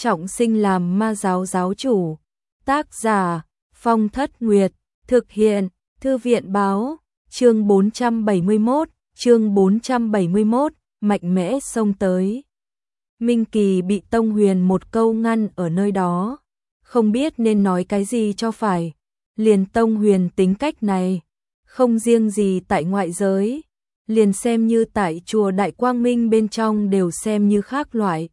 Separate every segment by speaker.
Speaker 1: trọng sinh làm ma giáo giáo chủ. Tác giả Phong Thất Nguyệt, thực hiện Thư viện báo, chương 471, mạnh mẽ xông tới. Minh Kỳ bị Tông Huyền một câu ngăn ở nơi đó, không biết nên nói cái gì cho phải. Liền Tông Huyền tính cách này, không riêng gì tại ngoại giới, liền xem như tại chùa Đại Quang Minh bên trong đều xem như khác loại.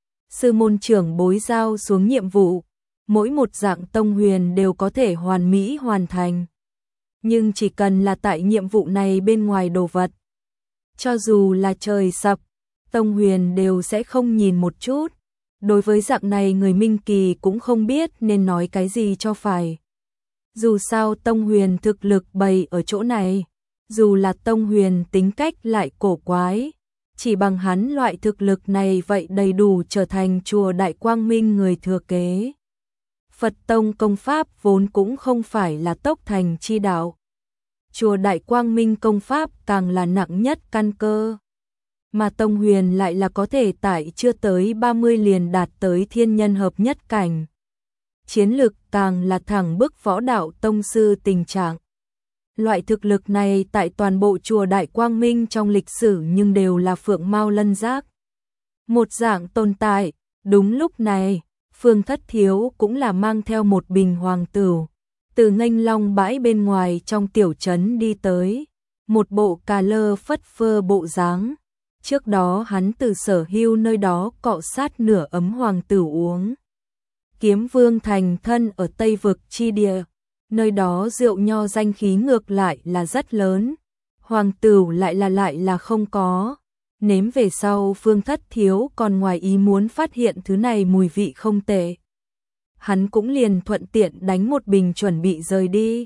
Speaker 1: Sư môn trưởng bối giao xuống nhiệm vụ, mỗi một dạng Tông Huyền đều có thể hoàn mỹ hoàn thành. Nhưng chỉ cần là tại nhiệm vụ này bên ngoài đồ vật, cho dù là trời sập, Tông Huyền đều sẽ không nhìn một chút. Đối với dạng này người Minh Kỳ cũng không biết nên nói cái gì cho phải. Dù sao Tông Huyền thực lực bày ở chỗ này, dù là Tông Huyền tính cách lại cổ quái, chỉ bằng hắn loại thực lực này vậy đầy đủ trở thành chùa Đại Quang Minh người thừa kế. Phật Tông công pháp vốn cũng không phải là tốc thành chi đạo. Chùa Đại Quang Minh công pháp càng là nặng nhất căn cơ. Mà Tông Huyền lại là có thể tại chưa tới 30 liền đạt tới thiên nhân hợp nhất cảnh. Chiến lực càng là thẳng bức võ đạo tông sư tình trạng. Loại thực lực này tại toàn bộ chùa Đại Quang Minh trong lịch sử nhưng đều là phượng mao lân giác. Một dạng tồn tại, đúng lúc này, Phương Thất Thiếu cũng là mang theo một bình hoàng tửu, từ Nghênh Long bãi bên ngoài trong tiểu trấn đi tới, một bộ cà lơ phất phơ bộ dáng. Trước đó hắn từ Sở Hưu nơi đó cọ sát nửa ấm hoàng tửu uống. Kiếm Vương thành thân ở Tây Vực chi địa, nơi đó rượu nho danh khí ngược lại là rất lớn, hoàng tửu lại là không có. Nếm về sau Phương Thất Thiếu còn ngoài ý muốn phát hiện thứ này mùi vị không tệ. Hắn cũng liền thuận tiện đánh một bình chuẩn bị rời đi.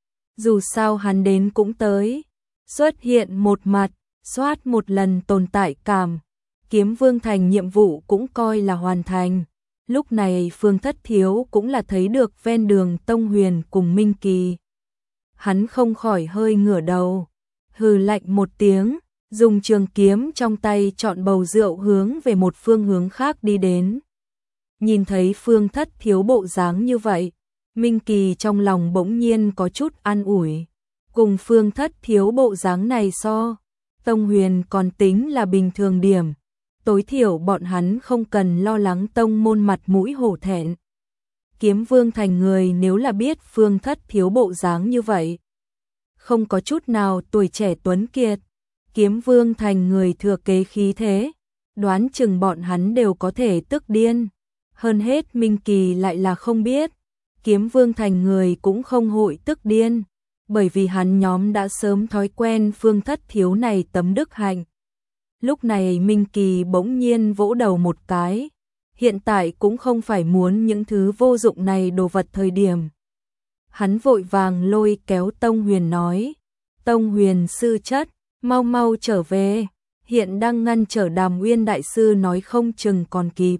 Speaker 1: Dù sao hắn đến cũng tới, xuất hiện một mặt, soát một lần tồn tại cảm. Kiếm Vương thành nhiệm vụ cũng coi là hoàn thành. Lúc này Phương Thất Thiếu cũng là thấy được ven đường Tông Huyền cùng Minh Kỳ. Hắn không khỏi hơi ngửa đầu, hừ lạnh một tiếng, dùng trường kiếm trong tay chọn bầu rượu hướng về một phương hướng khác đi đến. Nhìn thấy Phương Thất Thiếu bộ dáng như vậy, Minh Kỳ trong lòng bỗng nhiên có chút an ủi. Cùng Phương Thất Thiếu bộ dáng này so, Tông Huyền còn tính là bình thường điểm. Tối thiểu bọn hắn không cần lo lắng tông môn mặt mũi hổ thẹn. Kiếm Vương thành người nếu là biết Phương Thất Thiếu bộ dáng như vậy, không có chút nào tuổi trẻ tuấn kiệt, Kiếm Vương thành người thừa kế khí thế, đoán chừng bọn hắn đều có thể tức điên. Hơn hết Minh Kỳ lại là không biết, Kiếm Vương thành người cũng không hội tức điên, bởi vì hắn nhóm đã sớm thói quen Phương Thất Thiếu này tấm đức hạnh. Lúc này Minh Kỳ bỗng nhiên vỗ đầu một cái, hiện tại cũng không phải muốn những thứ vô dụng này đồ vật thời điểm. Hắn vội vàng lôi kéo Tông Huyền nói, Tông Huyền sư chất, mau mau trở về, hiện đang ngăn trở Đàm Uyên đại sư nói không chừng còn kịp.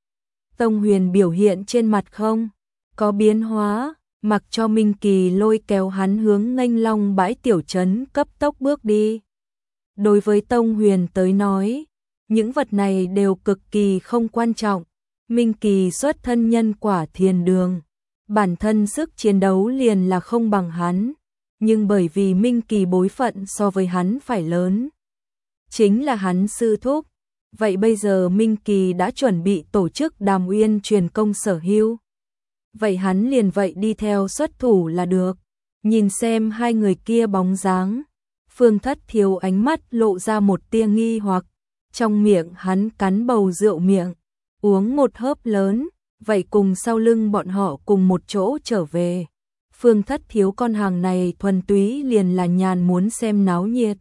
Speaker 1: Tông Huyền biểu hiện trên mặt không có biến hóa, mặc cho Minh Kỳ lôi kéo hắn hướng Nghênh Long bãi tiểu trấn cấp tốc bước đi. Đối với Tông Huyền tới nói, những vật này đều cực kỳ không quan trọng. Minh Kỳ xuất thân nhân quả thiên đường, bản thân sức chiến đấu liền là không bằng hắn, nhưng bởi vì Minh Kỳ bối phận so với hắn phải lớn, chính là hắn sư thúc. Vậy bây giờ Minh Kỳ đã chuẩn bị tổ chức Đàm Uyên truyền công Sở Hưu. Vậy hắn liền vậy đi theo xuất thủ là được. Nhìn xem hai người kia bóng dáng, Phương Thất Thiếu ánh mắt lộ ra một tia nghi hoặc, trong miệng hắn cắn bầu rượu miệng, uống một hớp lớn, vậy cùng sau lưng bọn họ cùng một chỗ trở về. Phương Thất Thiếu con hàng này thuần túy liền là nhàn muốn xem náo nhiệt.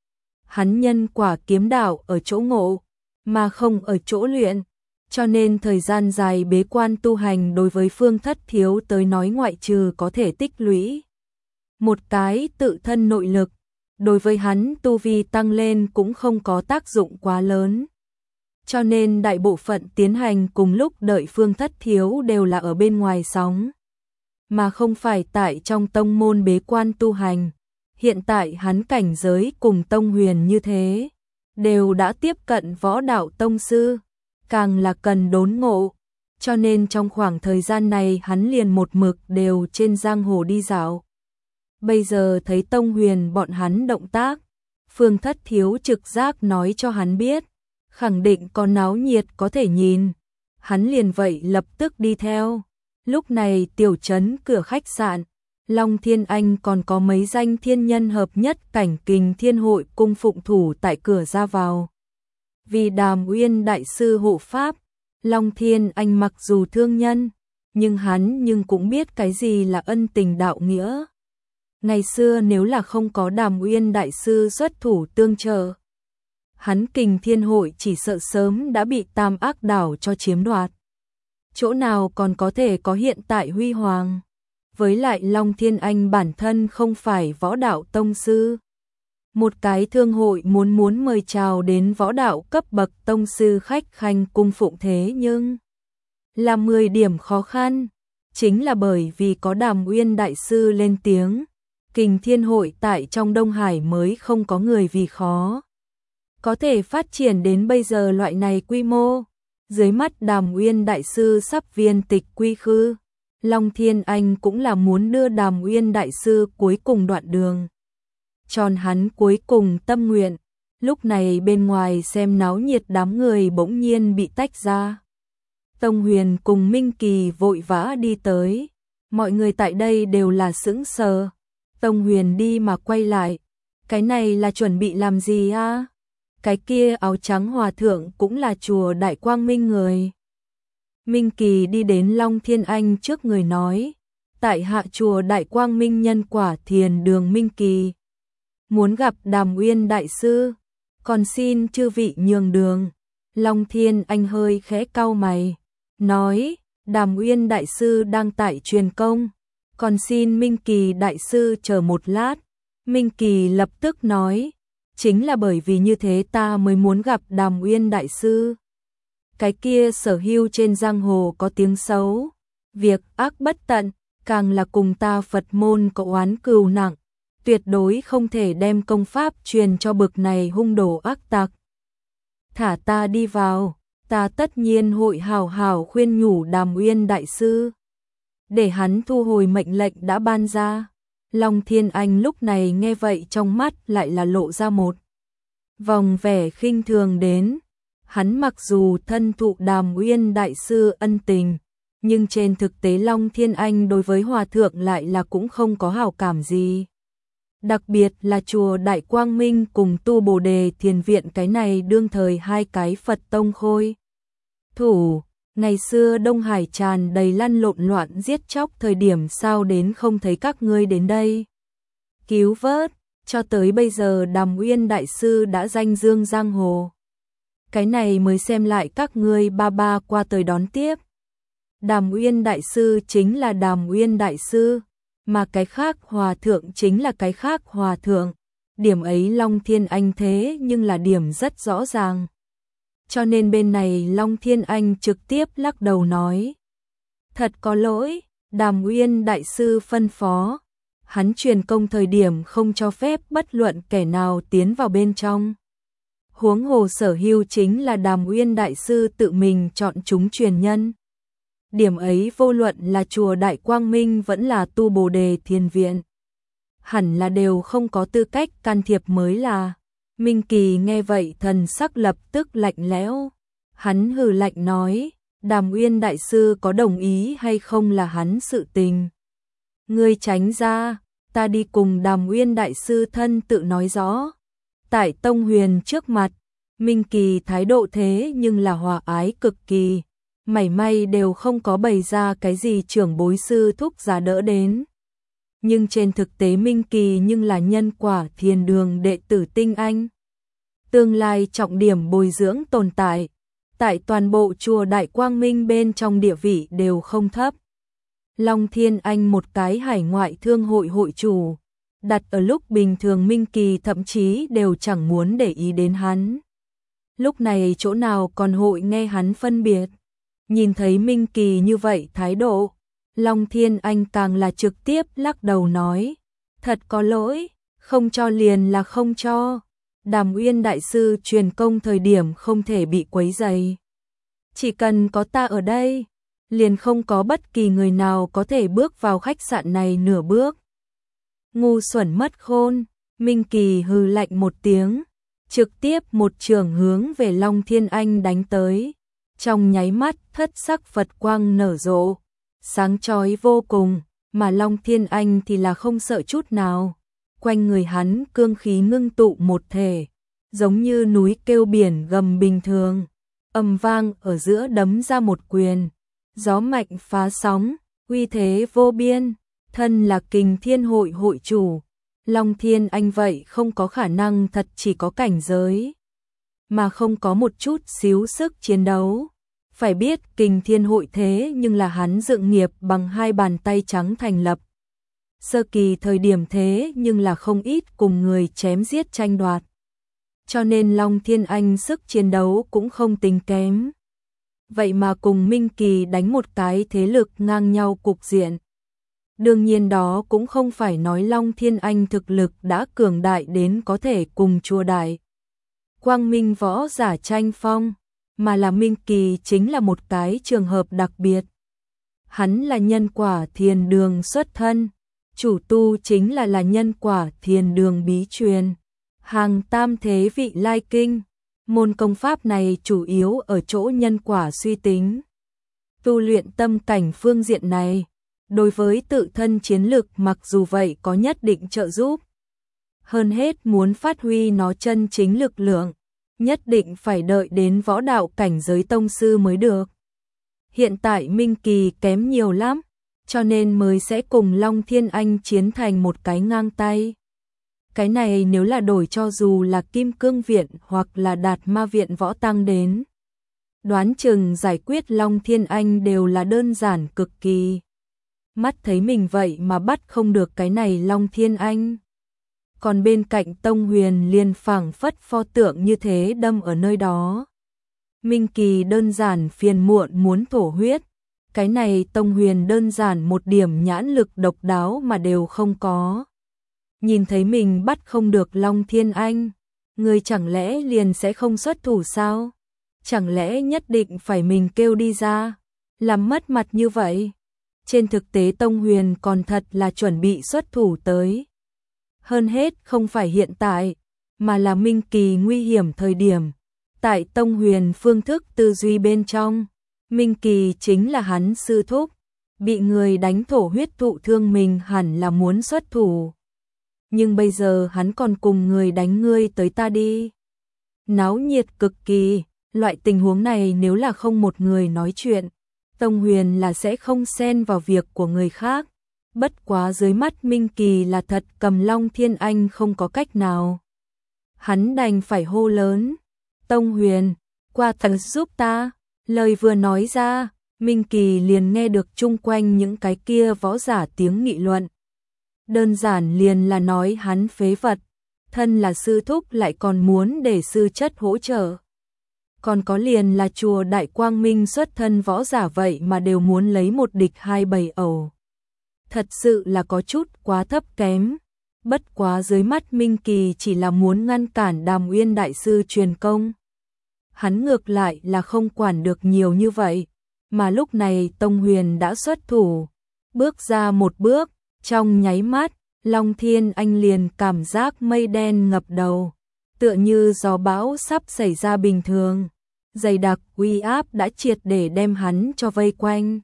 Speaker 1: Hắn nhân quả kiếm đạo ở chỗ ngộ, mà không ở chỗ luyện, cho nên thời gian dài bế quan tu hành đối với Phương Thất Thiếu tới nói ngoại trừ có thể tích lũy một cái tự thân nội lực, đối với hắn tu vi tăng lên cũng không có tác dụng quá lớn. Cho nên đại bộ phận tiến hành cùng lúc đợi Phương Thất Thiếu đều là ở bên ngoài sóng, mà không phải tại trong tông môn bế quan tu hành. Hiện tại hắn cảnh giới cùng Tông Huyền như thế, đều đã tiếp cận võ đạo tông sư, càng là cần đốn ngộ. cho nên trong khoảng thời gian này hắn liền một mực đều trên giang hồ đi dạo. Bây giờ thấy Tông Huyền bọn hắn động tác, Phương Thất Thiếu trực giác nói cho hắn biết, khẳng định có náo nhiệt có thể nhìn. Hắn liền vậy lập tức đi theo. Lúc này tiểu trấn cửa khách sạn, Long Thiên Anh còn có mấy danh thiên nhân hợp nhất cảnh Kình Thiên Hội cung phụng thủ tại cửa ra vào. Vì Đàm Uyên đại sư hộ pháp, Long Thiên Anh mặc dù thương nhân, nhưng hắn cũng biết cái gì là ân tình đạo nghĩa. Ngày xưa nếu là không có Đàm Uyên đại sư xuất thủ tương trợ, hắn Kình Thiên Hội chỉ sợ sớm đã bị Tam Ác Đảo cho chiếm đoạt. Chỗ nào còn có thể có hiện tại huy hoàng. Với lại Long Thiên Anh bản thân không phải võ đạo tông sư. Một cái thương hội muốn mời chào đến võ đạo cấp bậc tông sư khách khanh cung phụng thế nhưng là 10 điểm khó khăn. Chính là bởi vì có Đàm Uyên đại sư lên tiếng, Kình Thiên Hội tại trong Đông Hải mới không có người vì khó có thể phát triển đến bây giờ loại này quy mô. Dưới mắt Đàm Uyên đại sư sắp viên tịch quy khư, Long Thiên Anh cũng là muốn đưa Đàm Uyên đại sư cuối cùng đoạn đường. Tròn hắn cuối cùng tâm nguyện. Lúc này bên ngoài xem náo nhiệt đám người bỗng nhiên bị tách ra. Tông Huyền cùng Minh Kỳ vội vã đi tới. Mọi người tại đây đều là sững sờ. Tông Huyền đi mà quay lại. Cái này là chuẩn bị làm gì a? Cái kia áo trắng hòa thượng cũng là chùa Đại Quang Minh người. Minh Kỳ đi đến Long Thiên Anh trước người nói, tại hạ chùa Đại Quang Minh Nhân Quả Thiền Đường Minh Kỳ, muốn gặp Đàm Uyên đại sư, còn xin chư vị nhường đường. Long Thiên Anh hơi khẽ cau mày, nói, Đàm Uyên đại sư đang tại truyền công, còn xin Minh Kỳ đại sư chờ một lát. Minh Kỳ lập tức nói, chính là bởi vì như thế ta mới muốn gặp Đàm Uyên đại sư. Cái kia sở hữu trên giang hồ có tiếng xấu, việc ác bất tận, càng là cùng ta Phật môn có oán cừu nặng, tuyệt đối không thể đem công pháp truyền cho bực này hung đồ ác tặc. Thả ta đi vào, ta tất nhiên hội hảo hảo khuyên nhủ Đàm Uyên đại sư, để hắn thu hồi mệnh lệnh đã ban ra. Long Thiên Anh lúc này nghe vậy trong mắt lại là lộ ra một vòng vẻ khinh thường đến. Hắn mặc dù thân thụ Đàm Uyên đại sư ân tình, nhưng trên thực tế Long Thiên Anh đối với hòa thượng lại là cũng không có hảo cảm gì. Đặc biệt là chùa Đại Quang Minh cùng Tu Bồ Đề Thiền Viện cái này đương thời hai cái Phật tông khôi thủ. Ngày xưa Đông Hải tràn đầy lăn lộn loạn giết chóc thời điểm sao đến không thấy các ngươi đến đây cứu vớt, cho tới bây giờ Đàm Uyên đại sư đã danh dương giang hồ. Cái này mới xem lại các ngươi ba qua tới đón tiếp. Đàm Uyên đại sư chính là Đàm Uyên đại sư, mà cái khác hòa thượng chính là cái khác hòa thượng. Điểm ấy Long Thiên Anh thế nhưng là điểm rất rõ ràng. Cho nên bên này Long Thiên Anh trực tiếp lắc đầu nói, thật có lỗi, Đàm Uyên đại sư phân phó, hắn truyền công thời điểm không cho phép bất luận kẻ nào tiến vào bên trong. Huống hồ sở hữu chính là Đàm Uyên đại sư tự mình chọn chúng truyền nhân. Điểm ấy vô luận là chùa Đại Quang Minh vẫn là Tu Bồ Đề Thiền Viện, hẳn là đều không có tư cách can thiệp mới là. Minh Kỳ nghe vậy thần sắc lập tức lạnh lẽo. Hắn hừ lạnh nói, Đàm Uyên đại sư có đồng ý hay không là hắn sự tình. Ngươi tránh ra, ta đi cùng Đàm Uyên đại sư thân tự nói rõ. Tại Tông Huyền trước mặt, Minh Kỳ thái độ thế nhưng là hòa ái cực kỳ, mảy may đều không có bày ra cái gì trưởng bối sư thúc giá đỡ đến. Nhưng trên thực tế Minh Kỳ nhưng là Nhân Quả Thiền Đường đệ tử tinh anh. Tương lai trọng điểm bồi dưỡng tồn tại, tại toàn bộ chùa Đại Quang Minh bên trong địa vị đều không thấp. Long Thiên Anh một cái hải ngoại thương hội hội chủ, đặt ở lúc bình thường Minh Kỳ thậm chí đều chẳng muốn để ý đến hắn. Lúc này chỗ nào còn hội nghe hắn phân biệt. Nhìn thấy Minh Kỳ như vậy thái độ, Long Thiên Anh càng là trực tiếp lắc đầu nói, thật có lỗi, không cho liền là không cho. Đàm Uyên đại sư truyền công thời điểm không thể bị quấy rầy. Chỉ cần có ta ở đây, liền không có bất kỳ người nào có thể bước vào khách sạn này nửa bước. Ngu xuẩn mất khôn, Minh Kỳ hừ lạnh một tiếng, trực tiếp một chưởng hướng về Long Thiên Anh đánh tới. Trong nháy mắt thất sắc Phật quang nở rộ, sáng chói vô cùng, mà Long Thiên Anh thì là không sợ chút nào. Quanh người hắn cương khí ngưng tụ một thể, giống như núi kêu biển gầm bình thường. Ầm vang ở giữa đấm ra một quyền, gió mạnh phá sóng, uy thế vô biên. Thân là Kình Thiên Hội hội chủ, Long Thiên Anh vậy không có khả năng thật chỉ có cảnh giới, mà không có một chút xíu sức chiến đấu. Phải biết Kình Thiên Hội thế nhưng là hắn dựng nghiệp bằng hai bàn tay trắng thành lập. Sơ kỳ thời điểm thế nhưng là không ít cùng người chém giết tranh đoạt. Cho nên Long Thiên Anh sức chiến đấu cũng không tính kém. Vậy mà cùng Minh Kỳ đánh một cái thế lực ngang nhau cục diện. Đương nhiên đó cũng không phải nói Long Thiên Anh thực lực đã cường đại đến có thể cùng chua đại Quang Minh võ giả tranh phong, mà là Minh Kỳ chính là một cái trường hợp đặc biệt. Hắn là nhân quả thiền đường xuất thân, chủ tu chính là nhân quả thiền đường bí truyền, hàng tam thế vị lai kinh. Môn công pháp này chủ yếu ở chỗ nhân quả suy tính, tu luyện tâm cảnh phương diện này. Đối với tự thân chiến lực mặc dù vậy có nhất định trợ giúp. Hơn hết muốn phát huy nó chân chính lực lượng, nhất định phải đợi đến võ đạo cảnh giới tông sư mới được. Hiện tại Minh Kỳ kém nhiều lắm, cho nên mới sẽ cùng Long Thiên Anh chiến thành một cái ngang tay. Cái này nếu là đổi cho dù là Kim Cương Viện hoặc là Đạt Ma Viện võ tăng đến, đoán chừng giải quyết Long Thiên Anh đều là đơn giản cực kỳ. Mắt thấy mình vậy mà bắt không được cái này Long Thiên Anh. Còn bên cạnh Tông Huyền liền phảng phất pho tượng như thế đâm ở nơi đó. Minh Kỳ đơn giản phiền muộn muốn thổ huyết. Cái này Tông Huyền đơn giản một điểm nhãn lực độc đáo mà đều không có. Nhìn thấy mình bắt không được Long Thiên Anh, người chẳng lẽ liền sẽ không xuất thủ sao? Chẳng lẽ nhất định phải mình kêu đi ra, làm mất mặt như vậy? Trên thực tế Tông Huyền còn thật là chuẩn bị xuất thủ tới. Hơn hết không phải hiện tại, mà là Minh Kỳ nguy hiểm thời điểm. Tại Tông Huyền phương thức tư duy bên trong, Minh Kỳ chính là hắn sư thúc, bị người đánh thổ huyết thụ thương mình hẳn là muốn xuất thủ. Nhưng bây giờ hắn còn cùng người đánh ngươi tới ta đi. Náo nhiệt cực kỳ, loại tình huống này nếu là không một người nói chuyện, Tông Huyền là sẽ không xen vào việc của người khác. Bất quá dưới mắt Minh Kỳ là thật cầm Long Thiên Anh không có cách nào. Hắn đành phải hô lớn, Tông Huyền, qua tầng giúp ta. Lời vừa nói ra, Minh Kỳ liền nghe được chung quanh những cái kia võ giả tiếng nghị luận. Đơn giản liền là nói hắn phế vật, thân là sư thúc lại còn muốn để sư chất hỗ trợ. Còn có liền là chùa Đại Quang Minh xuất thân võ giả vậy mà đều muốn lấy một địch hai bầy ẩu. Thật sự là có chút quá thấp kém. Bất quá dưới mắt Minh Kỳ chỉ là muốn ngăn cản Đàm Uyên đại sư truyền công. Hắn ngược lại là không quản được nhiều như vậy, mà lúc này Tông Huyền đã xuất thủ, bước ra một bước, trong nháy mắt, Long Thiên Anh liền cảm giác mây đen ngập đầu, tựa như gió bão sắp xảy ra bình thường. Dày đặc uy áp đã triệt để đem hắn cho vây quanh.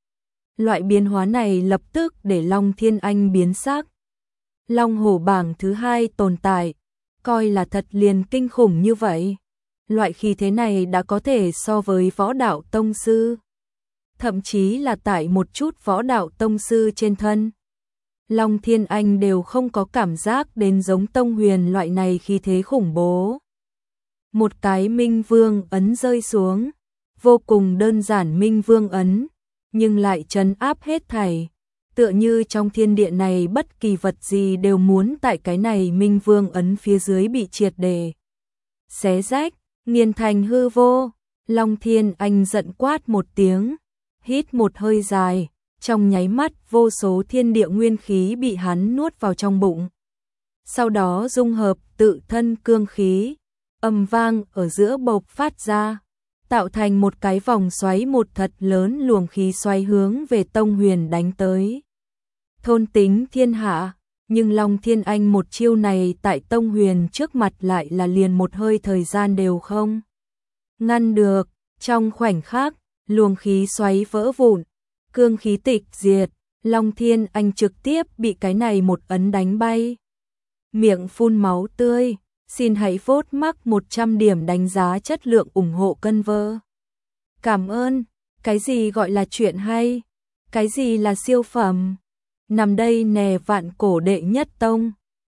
Speaker 1: Loại biến hóa này lập tức để Long Thiên Anh biến sắc. Long hổ bảng thứ 2 tồn tại, coi là thật liền kinh khủng như vậy. Loại khí thế này đã có thể so với võ đạo tông sư. Thậm chí là tại một chút võ đạo tông sư trên thân. Long Thiên Anh đều không có cảm giác đến giống Tông Huyền loại này khí thế khủng bố. Một cái Minh Vương ấn rơi xuống, vô cùng đơn giản Minh Vương ấn, nhưng lại trấn áp hết thảy, tựa như trong thiên địa này bất kỳ vật gì đều muốn tại cái này Minh Vương ấn phía dưới bị triệt để xé rách, nghiền thành hư vô. Long Thiên Anh giận quát một tiếng, hít một hơi dài, trong nháy mắt vô số thiên địa nguyên khí bị hắn nuốt vào trong bụng. Sau đó dung hợp tự thân cương khí, ầm vang ở giữa bộc phát ra, tạo thành một cái vòng xoáy, một thật lớn luồng khí xoáy hướng về Tông Huyền đánh tới. Thôn tính thiên hạ, nhưng Long Thiên Anh một chiêu này tại Tông Huyền trước mặt lại là liền một hơi thời gian đều không ngăn được, trong khoảnh khắc, luồng khí xoáy vỡ vụn, cương khí tịch diệt, Long Thiên Anh trực tiếp bị cái này một ấn đánh bay. Miệng phun máu tươi, xin hãy vote mắc 100 điểm đánh giá chất lượng ủng hộ cân vơ. Cảm ơn, cái gì gọi là chuyện hay, cái gì là siêu phẩm, nằm đây nè vạn cổ đệ nhất tông.